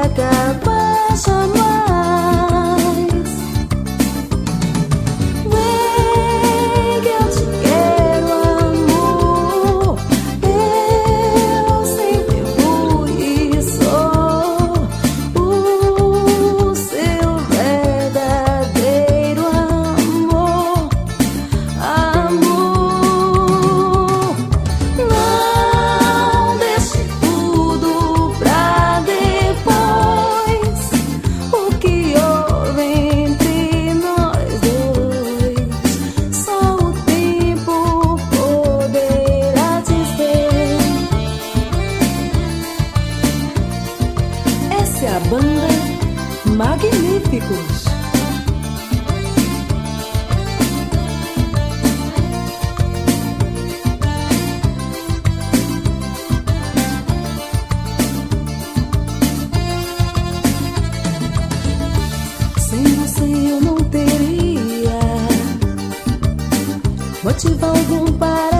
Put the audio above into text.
acabar jamais. Vem que eu te quero, amor. Eu sempre fui e sou o seu verdadeiro amor. Amor, não deixe tudo pra depois. O que houve entre nós dois, só o tempo poderá dizer. Essa é a banda Magníficos. Sem você eu não teria motivo algum para